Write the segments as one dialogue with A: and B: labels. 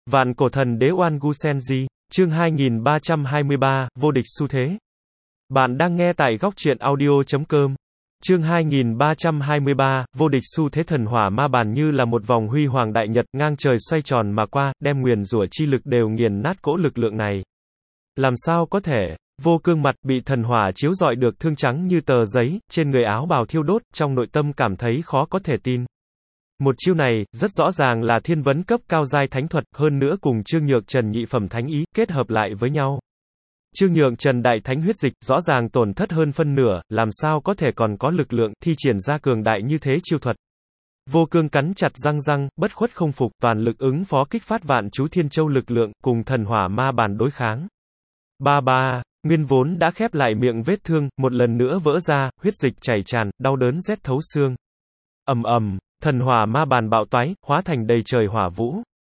A: Vạn cổ thần đế Oan Gu Senji, chương 2323, vô địch xu thế. Bạn đang nghe tại góc truyện audio.com. Chương 2323, vô địch xu thế. Thần hỏa ma bàn như là một vòng huy hoàng đại nhật ngang trời xoay tròn mà qua, đem nguyền rủa chi lực đều nghiền nát cỗ lực lượng này. Làm sao có thể? Vô Cương mặt bị thần hỏa chiếu rọi được thương trắng như tờ giấy, trên người áo bào thiêu đốt, trong nội tâm cảm thấy khó có thể tin. Một chiêu này, rất rõ ràng là thiên vấn cấp cao giai thánh thuật, hơn nữa cùng Trương Nhược Trần nhị phẩm thánh ý, kết hợp lại với nhau. Trương Nhược Trần đại thánh huyết dịch, rõ ràng tổn thất hơn phân nửa, làm sao có thể còn có lực lượng, thi triển ra cường đại như thế chiêu thuật. Vô Cương cắn chặt răng, bất khuất không phục, toàn lực ứng phó kích phát vạn chú thiên châu lực lượng, cùng thần hỏa ma bàn đối kháng. Nguyên vốn đã khép lại miệng vết thương, một lần nữa vỡ ra, huyết dịch chảy tràn, đau đớn rét thấu xương. Thần hỏa ma bàn bạo toái, hóa thành đầy trời hỏa vũ.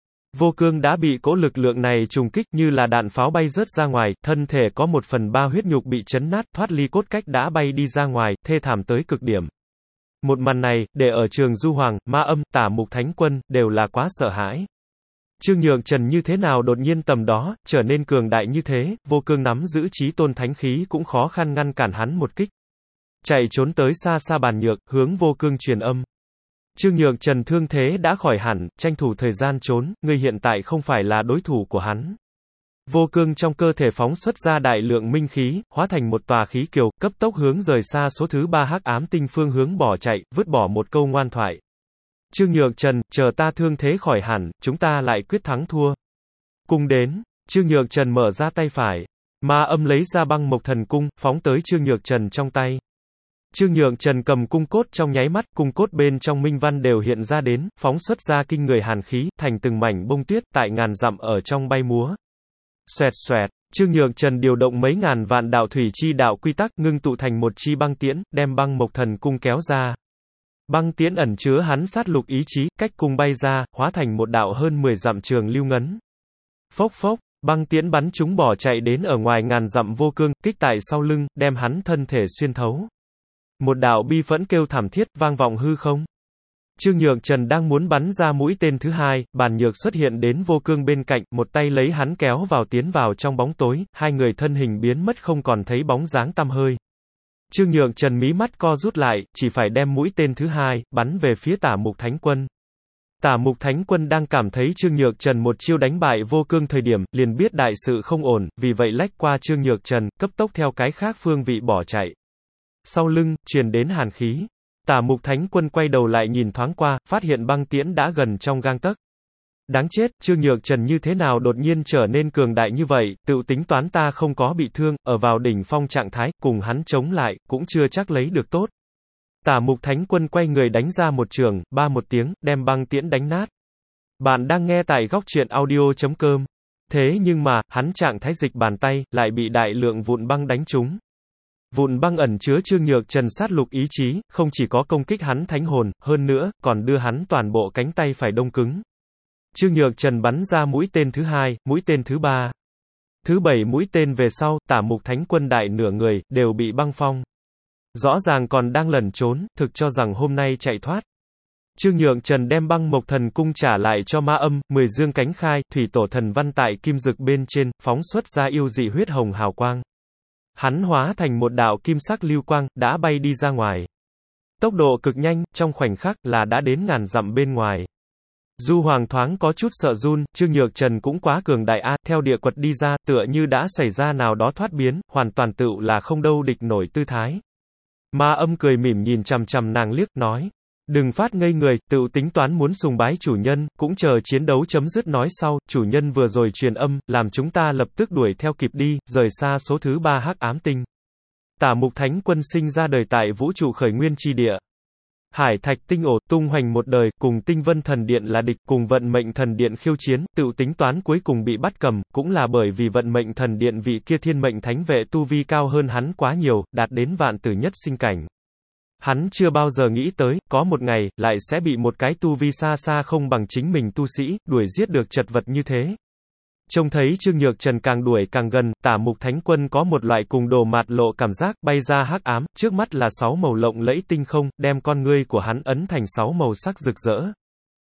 A: Vô Cương đã bị cỗ lực lượng này trùng kích như là đạn pháo bay rớt ra ngoài, thân thể có 1/3 huyết nhục bị chấn nát, thoát ly cốt cách đã bay đi ra ngoài, thê thảm tới cực điểm. Một màn này, để ở Trường Du Hoàng, Ma Âm, Tả Mục Thánh Quân, đều là quá sợ hãi. Trương Nhược Trần như thế nào đột nhiên tầm đó, trở nên cường đại như thế, Vô Cương nắm giữ chí tôn thánh khí cũng khó khăn ngăn cản hắn một kích. Chạy trốn tới xa xa bàn nhược, hướng Vô Cương truyền âm. Trương Nhược Trần thương thế đã khỏi hẳn, tranh thủ thời gian trốn, ngươi hiện tại không phải là đối thủ của hắn. Vô Cương trong cơ thể phóng xuất ra đại lượng minh khí, hóa thành một tòa khí kiều, cấp tốc hướng rời xa số thứ 3 hắc ám tinh phương hướng bỏ chạy, vứt bỏ một câu ngoan thoại. Trương Nhược Trần, chờ ta thương thế khỏi hẳn, chúng ta lại quyết thắng thua. Cung đến, Trương Nhược Trần mở ra tay phải. Ma Âm lấy ra băng mộc thần cung, phóng tới Trương Nhược Trần trong tay. Trương Nhược Trần cầm cung cốt trong nháy mắt, cung cốt bên trong minh văn đều hiện ra đến, phóng xuất ra kinh người hàn khí, thành từng mảnh bông tuyết, tại ngàn dặm ở trong bay múa. Xoẹt xoẹt, Trương Nhược Trần điều động mấy ngàn vạn đạo thủy chi đạo quy tắc, ngưng tụ thành một chi băng tiễn, đem băng mộc thần cung kéo ra. Băng tiễn ẩn chứa hắn sát lục ý chí, cách cung bay ra, hóa thành một đạo hơn 10 dặm trường lưu ngấn. Phốc phốc, băng tiễn bắn chúng bỏ chạy đến ở ngoài ngàn dặm Vô Cương, kích tại sau lưng, đem hắn thân thể xuyên thấu. Một đạo bi phẫn kêu thảm thiết, vang vọng hư không. Trương Nhược Trần đang muốn bắn ra mũi tên thứ hai, Bàn Nhược xuất hiện đến Vô Cương bên cạnh, một tay lấy hắn kéo vào tiến vào trong bóng tối, hai người thân hình biến mất không còn thấy bóng dáng tăm hơi. Trương Nhược Trần mí mắt co rút lại, chỉ phải đem mũi tên thứ hai, bắn về phía Tả Mục Thánh Quân. Tả Mục Thánh Quân đang cảm thấy Trương Nhược Trần một chiêu đánh bại Vô Cương thời điểm, liền biết đại sự không ổn, vì vậy lách qua Trương Nhược Trần, cấp tốc theo cái khác phương vị bỏ chạy. Sau lưng, truyền đến hàn khí. Tả Mục Thánh Quân quay đầu lại nhìn thoáng qua, phát hiện băng tiễn đã gần trong gang tấc. Đáng chết, Trương Nhược Trần như thế nào đột nhiên trở nên cường đại như vậy, tự tính toán ta không có bị thương, ở vào đỉnh phong trạng thái, cùng hắn chống lại, cũng chưa chắc lấy được tốt. Tả Mục Thánh Quân quay người đánh ra một trường, ba một tiếng, đem băng tiễn đánh nát. Bạn đang nghe tại góc truyện audio.com. Thế nhưng mà, hắn trạng thái dịch bàn tay, lại bị đại lượng vụn băng đánh trúng. Vụn băng ẩn chứa Trương Nhược Trần sát lục ý chí, không chỉ có công kích hắn thánh hồn, hơn nữa, còn đưa hắn toàn bộ cánh tay phải đông cứng. Trương Nhược Trần bắn ra mũi tên thứ hai, mũi tên thứ ba. Thứ 7 mũi tên về sau, Tả Mục Thánh Quân đại nửa người, đều bị băng phong. Rõ ràng còn đang lẩn trốn, thực cho rằng hôm nay chạy thoát. Trương Nhược Trần đem băng mộc thần cung trả lại cho Ma Âm, 10 dương cánh khai, thủy tổ thần văn tại kim dực bên trên, phóng xuất ra yêu dị huyết hồng hào quang. Hắn hóa thành một đạo kim sắc lưu quang, đã bay đi ra ngoài. Tốc độ cực nhanh, trong khoảnh khắc là đã đến ngàn dặm bên ngoài. Du Hoàng thoáng có chút sợ run, Trương Nhược Trần cũng quá cường đại a, theo địa quật đi ra, tựa như đã xảy ra nào đó thoát biến, hoàn toàn tựu là không đâu địch nổi tư thái. Ma Âm cười mỉm nhìn chằm chằm nàng liếc, nói. Đừng phát ngây người, tựu tính toán muốn sùng bái chủ nhân, cũng chờ chiến đấu chấm dứt nói sau, chủ nhân vừa rồi truyền âm, làm chúng ta lập tức đuổi theo kịp đi, rời xa số thứ 3 hắc ám tinh. Tả Mục Thánh Quân sinh ra đời tại vũ trụ khởi nguyên chi địa. Hải Thạch Tinh ổ, tung hoành một đời, cùng Tinh Vân Thần Điện là địch, cùng Vận Mệnh Thần Điện khiêu chiến, tự tính toán cuối cùng bị bắt cầm, cũng là bởi vì Vận Mệnh Thần Điện vị kia thiên mệnh thánh vệ tu vi cao hơn hắn quá nhiều, đạt đến vạn tử nhất sinh cảnh. Hắn chưa bao giờ nghĩ tới, có một ngày, lại sẽ bị một cái tu vi xa xa không bằng chính mình tu sĩ, đuổi giết được chật vật như thế. Trông thấy Trương Nhược Trần càng đuổi càng gần, Tả Mục Thánh Quân có một loại cùng đồ mạt lộ cảm giác, bay ra hắc ám, trước mắt là 6 màu lộng lẫy tinh không, đem con ngươi của hắn ấn thành 6 màu sắc rực rỡ.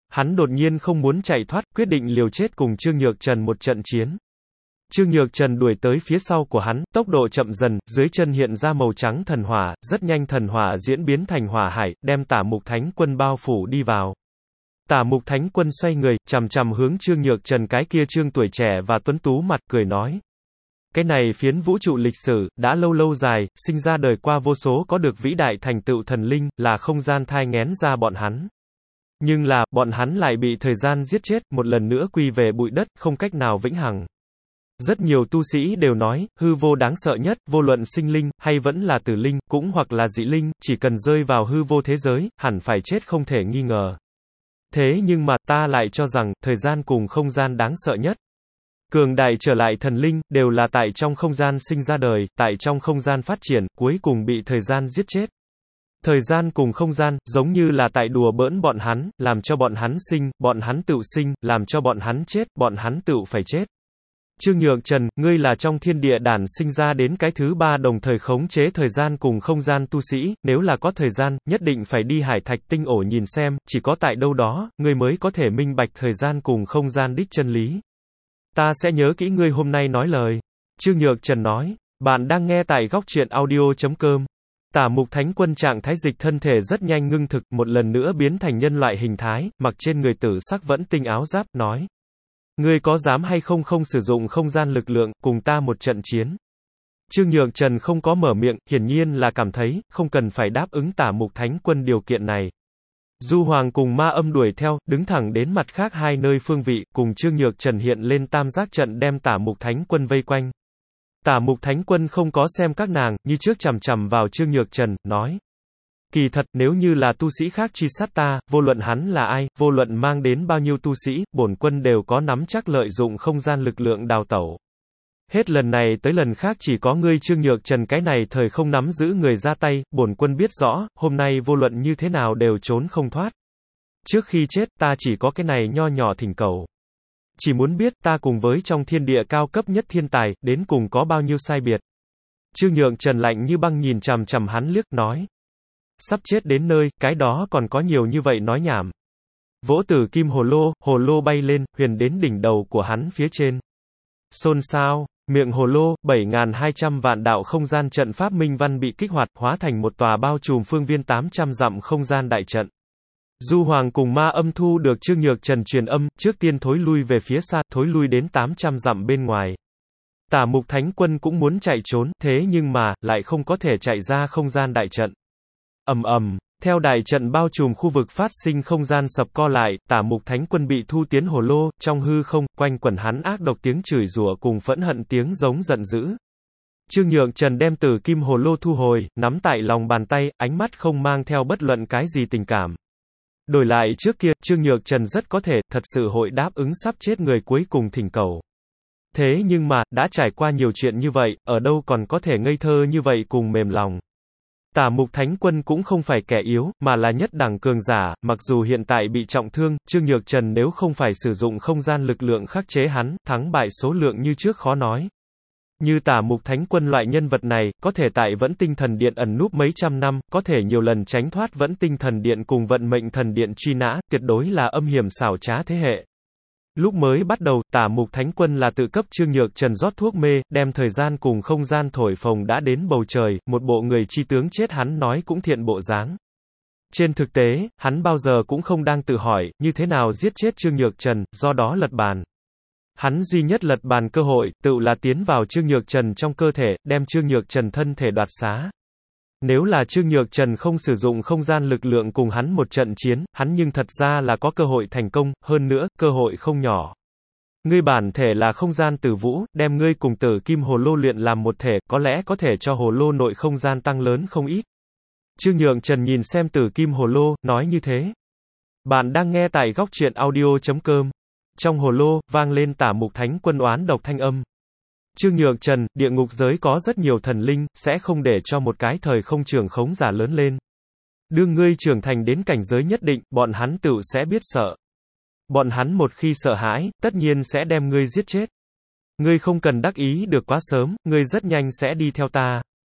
A: Hắn đột nhiên không muốn chạy thoát, quyết định liều chết cùng Trương Nhược Trần một trận chiến. Trương Nhược Trần đuổi tới phía sau của hắn, tốc độ chậm dần, dưới chân hiện ra màu trắng thần hỏa, rất nhanh thần hỏa diễn biến thành hỏa hải, đem Tả Mục Thánh Quân bao phủ đi vào. Tả Mục Thánh Quân xoay người, chằm chằm hướng Trương Nhược Trần cái kia trương tuổi trẻ và tuấn tú mặt, cười nói. Cái này phiến vũ trụ lịch sử, đã lâu lâu dài, sinh ra đời qua vô số có được vĩ đại thành tựu thần linh, là không gian thai nghén ra bọn hắn. Nhưng là, bọn hắn lại bị thời gian giết chết, một lần nữa quy về bụi đất, không cách nào vĩnh hằng. Rất nhiều tu sĩ đều nói, hư vô đáng sợ nhất, vô luận sinh linh, hay vẫn là tử linh, cũng hoặc là dị linh, chỉ cần rơi vào hư vô thế giới, hẳn phải chết không thể nghi ngờ. Thế nhưng mà, ta lại cho rằng, thời gian cùng không gian đáng sợ nhất. Cường đại trở lại thần linh, đều là tại trong không gian sinh ra đời, tại trong không gian phát triển, cuối cùng bị thời gian giết chết. Thời gian cùng không gian, giống như là tại đùa bỡn bọn hắn, làm cho bọn hắn sinh, bọn hắn tựu sinh, làm cho bọn hắn chết, bọn hắn tựu phải chết. Trương Nhược Trần, ngươi là trong thiên địa đản sinh ra đến cái thứ ba đồng thời khống chế thời gian cùng không gian tu sĩ, nếu là có thời gian, nhất định phải đi Hải Thạch Tinh ổ nhìn xem, chỉ có tại đâu đó, ngươi mới có thể minh bạch thời gian cùng không gian đích chân lý. Ta sẽ nhớ kỹ ngươi hôm nay nói lời. Trương Nhược Trần nói, bạn đang nghe tại góc truyện audio.com. Tả Mục Thánh Quân trạng thái dịch thân thể rất nhanh ngưng thực, một lần nữa biến thành nhân loại hình thái, mặc trên người tử sắc vẫn tinh áo giáp, nói. Ngươi có dám hay không sử dụng không gian lực lượng, cùng ta một trận chiến? Trương Nhược Trần không có mở miệng, hiển nhiên là cảm thấy, không cần phải đáp ứng Tả Mục Thánh Quân điều kiện này. Du Hoàng cùng Ma Âm đuổi theo, đứng thẳng đến mặt khác hai nơi phương vị, cùng Trương Nhược Trần hiện lên tam giác trận đem Tả Mục Thánh Quân vây quanh. Tả Mục Thánh Quân không có xem các nàng, như trước chằm chằm vào Trương Nhược Trần, nói. Kỳ thật, nếu như là tu sĩ khác truy sát ta, vô luận hắn là ai, vô luận mang đến bao nhiêu tu sĩ, bổn quân đều có nắm chắc lợi dụng không gian lực lượng đào tẩu. Hết lần này tới lần khác chỉ có ngươi Trương Nhược Trần cái này thời không nắm giữ người ra tay, bổn quân biết rõ, hôm nay vô luận như thế nào đều trốn không thoát. Trước khi chết, ta chỉ có cái này nho nhỏ thỉnh cầu. Chỉ muốn biết ta cùng với trong thiên địa cao cấp nhất thiên tài, đến cùng có bao nhiêu sai biệt. Trương Nhược Trần lạnh như băng nhìn chằm chằm hắn liếc, nói. Sắp chết đến nơi, cái đó còn có nhiều như vậy nói nhảm. Vỗ tử kim hồ lô bay lên, huyền đến đỉnh đầu của hắn phía trên. Xôn xao, miệng hồ lô, 7.200 vạn đạo không gian trận pháp minh văn bị kích hoạt, hóa thành một tòa bao trùm phương viên 800 dặm không gian đại trận. Du Hoàng cùng Ma Âm thu được Trương Nhược Trần truyền âm, trước tiên thối lui về phía xa, thối lui đến 800 dặm bên ngoài. Tả Mục Thánh Quân cũng muốn chạy trốn, thế nhưng mà, lại không có thể chạy ra không gian đại trận. Ầm ầm, theo đại trận bao trùm khu vực phát sinh không gian sập co lại, Tả Mục Thánh Quân bị thu tiến hồ lô, trong hư không, quanh quẩn hắn ác độc tiếng chửi rủa cùng phẫn hận tiếng giống giận dữ. Trương Nhược Trần đem tử kim hồ lô thu hồi, nắm tại lòng bàn tay, ánh mắt không mang theo bất luận cái gì tình cảm. Đổi lại trước kia, Trương Nhược Trần rất có thể, thật sự hội đáp ứng sắp chết người cuối cùng thỉnh cầu. Thế nhưng mà, đã trải qua nhiều chuyện như vậy, ở đâu còn có thể ngây thơ như vậy cùng mềm lòng. Tả Mục Thánh Quân cũng không phải kẻ yếu, mà là nhất đẳng cường giả, mặc dù hiện tại bị trọng thương, Trương Nhược Trần nếu không phải sử dụng không gian lực lượng khắc chế hắn, thắng bại số lượng như trước khó nói. Như Tả Mục Thánh Quân loại nhân vật này, có thể tại Vẫn Tinh Thần Điện ẩn núp mấy trăm năm, có thể nhiều lần tránh thoát Vẫn Tinh Thần Điện cùng Vận Mệnh Thần Điện truy nã, tuyệt đối là âm hiểm xảo trá thế hệ. Lúc mới bắt đầu, Tả Mục Thánh Quân là tự cấp Trương Nhược Trần rót thuốc mê, đem thời gian cùng không gian thổi phồng đã đến bầu trời, một bộ người chi tướng chết hắn nói cũng thiện bộ dáng. Trên thực tế, hắn bao giờ cũng không đang tự hỏi, như thế nào giết chết Trương Nhược Trần, do đó lật bàn. Hắn duy nhất lật bàn cơ hội, tự là tiến vào Trương Nhược Trần trong cơ thể, đem Trương Nhược Trần thân thể đoạt xá. Nếu là Trương Nhược Trần không sử dụng không gian lực lượng cùng hắn một trận chiến, hắn nhưng thật ra là có cơ hội thành công, hơn nữa, cơ hội không nhỏ. Ngươi bản thể là không gian tử vũ, đem ngươi cùng tử kim hồ lô luyện làm một thể, có lẽ có thể cho hồ lô nội không gian tăng lớn không ít. Trương Nhược Trần nhìn xem tử kim hồ lô, nói như thế. Bạn đang nghe tại góc truyện audio.com. Trong hồ lô, vang lên Tả Mục Thánh Quân oán độc thanh âm. Trương Nhược Trần, địa ngục giới có rất nhiều thần linh, sẽ không để cho một cái thời không trưởng khống giả lớn lên. Đương ngươi trưởng thành đến cảnh giới nhất định, bọn hắn tự sẽ biết sợ. Bọn hắn một khi sợ hãi, tất nhiên sẽ đem ngươi giết chết. Ngươi không cần đắc ý được quá sớm, ngươi rất nhanh sẽ đi theo ta.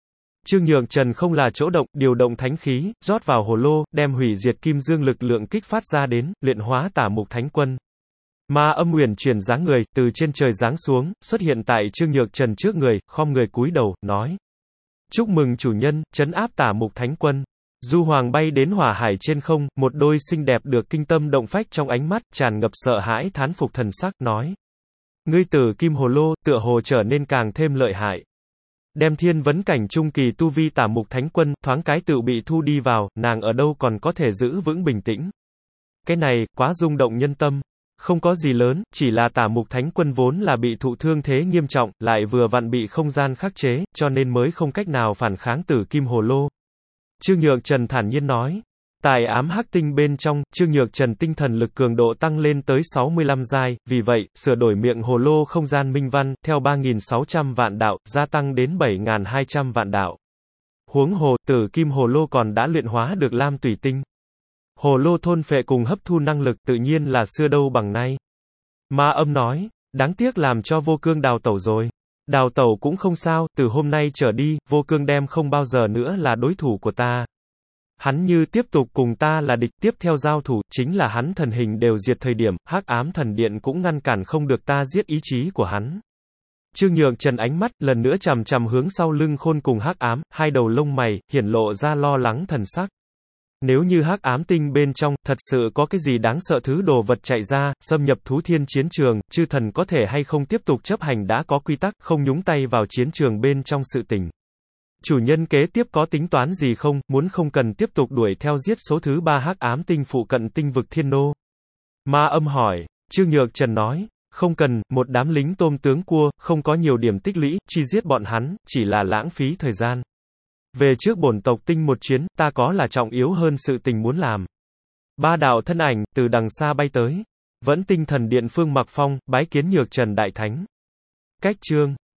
A: Trương Nhược Trần không là chỗ động, điều động thánh khí, rót vào hồ lô, đem hủy diệt kim dương lực lượng kích phát ra đến, luyện hóa Tả Mục Thánh Quân. Ma Âm uyển chuyển dáng người, từ trên trời giáng xuống, xuất hiện tại Trương Nhược Trần trước người, khom người cúi đầu, nói: "Chúc mừng chủ nhân, trấn áp Tả Mục Thánh Quân." Du Hoàng bay đến hỏa hải trên không, một đôi xinh đẹp được kinh tâm động phách trong ánh mắt, tràn ngập sợ hãi thán phục thần sắc, nói: "Ngươi tử kim hồ lô, tựa hồ trở nên càng thêm lợi hại." Đem thiên vấn cảnh trung kỳ tu vi Tả Mục Thánh Quân, thoáng cái tự bị thu đi vào, nàng ở đâu còn có thể giữ vững bình tĩnh. Cái này, quá rung động nhân tâm. Không có gì lớn, chỉ là Tả Mục Thánh Quân vốn là bị thụ thương thế nghiêm trọng, lại vừa vặn bị không gian khắc chế, cho nên mới không cách nào phản kháng tử kim hồ lô. Trương Nhược Trần thản nhiên nói. Tại ám hắc tinh bên trong, Trương Nhược Trần tinh thần lực cường độ tăng lên tới 65 giai, vì vậy, sửa đổi miệng hồ lô không gian minh văn, theo 3.600 vạn đạo, gia tăng đến 7.200 vạn đạo. Huống hồ, tử kim hồ lô còn đã luyện hóa được lam tủy tinh. Hồ lô thôn phệ cùng hấp thu năng lực tự nhiên là xưa đâu bằng nay. Ma Âm nói, đáng tiếc làm cho Vô Cương đào tẩu rồi. Đào tẩu cũng không sao, từ hôm nay trở đi, Vô Cương đem không bao giờ nữa là đối thủ của ta. Hắn như tiếp tục cùng ta là địch, tiếp theo giao thủ, chính là hắn thần hình đều diệt thời điểm, Hắc Ám Thần Điện cũng ngăn cản không được ta giết ý chí của hắn. Trương Nhược Trần ánh mắt, lần nữa chằm chằm hướng sau lưng Khôn cùng Hắc Ám, hai đầu lông mày, hiển lộ ra lo lắng thần sắc. Nếu như Hắc Ám tinh bên trong, thật sự có cái gì đáng sợ thứ đồ vật chạy ra, xâm nhập thú thiên chiến trường, chư thần có thể hay không tiếp tục chấp hành đã có quy tắc, không nhúng tay vào chiến trường bên trong sự tình. Chủ nhân kế tiếp có tính toán gì không, muốn không cần tiếp tục đuổi theo giết số thứ 3 Hắc Ám tinh phụ cận tinh vực Thiên Nô. Ma Âm hỏi, Trương Nhược Trần nói, không cần, một đám lính tôm tướng cua, không có nhiều điểm tích lũy, truy giết bọn hắn, chỉ là lãng phí thời gian. Về trước bổn tộc tinh một chuyến, ta có là trọng yếu hơn sự tình muốn làm. Ba đạo thân ảnh, từ đằng xa bay tới. Vẫn Tinh Thần Điện Phương Mặc Phong, bái kiến Nhược Trần Đại Thánh. Cách chương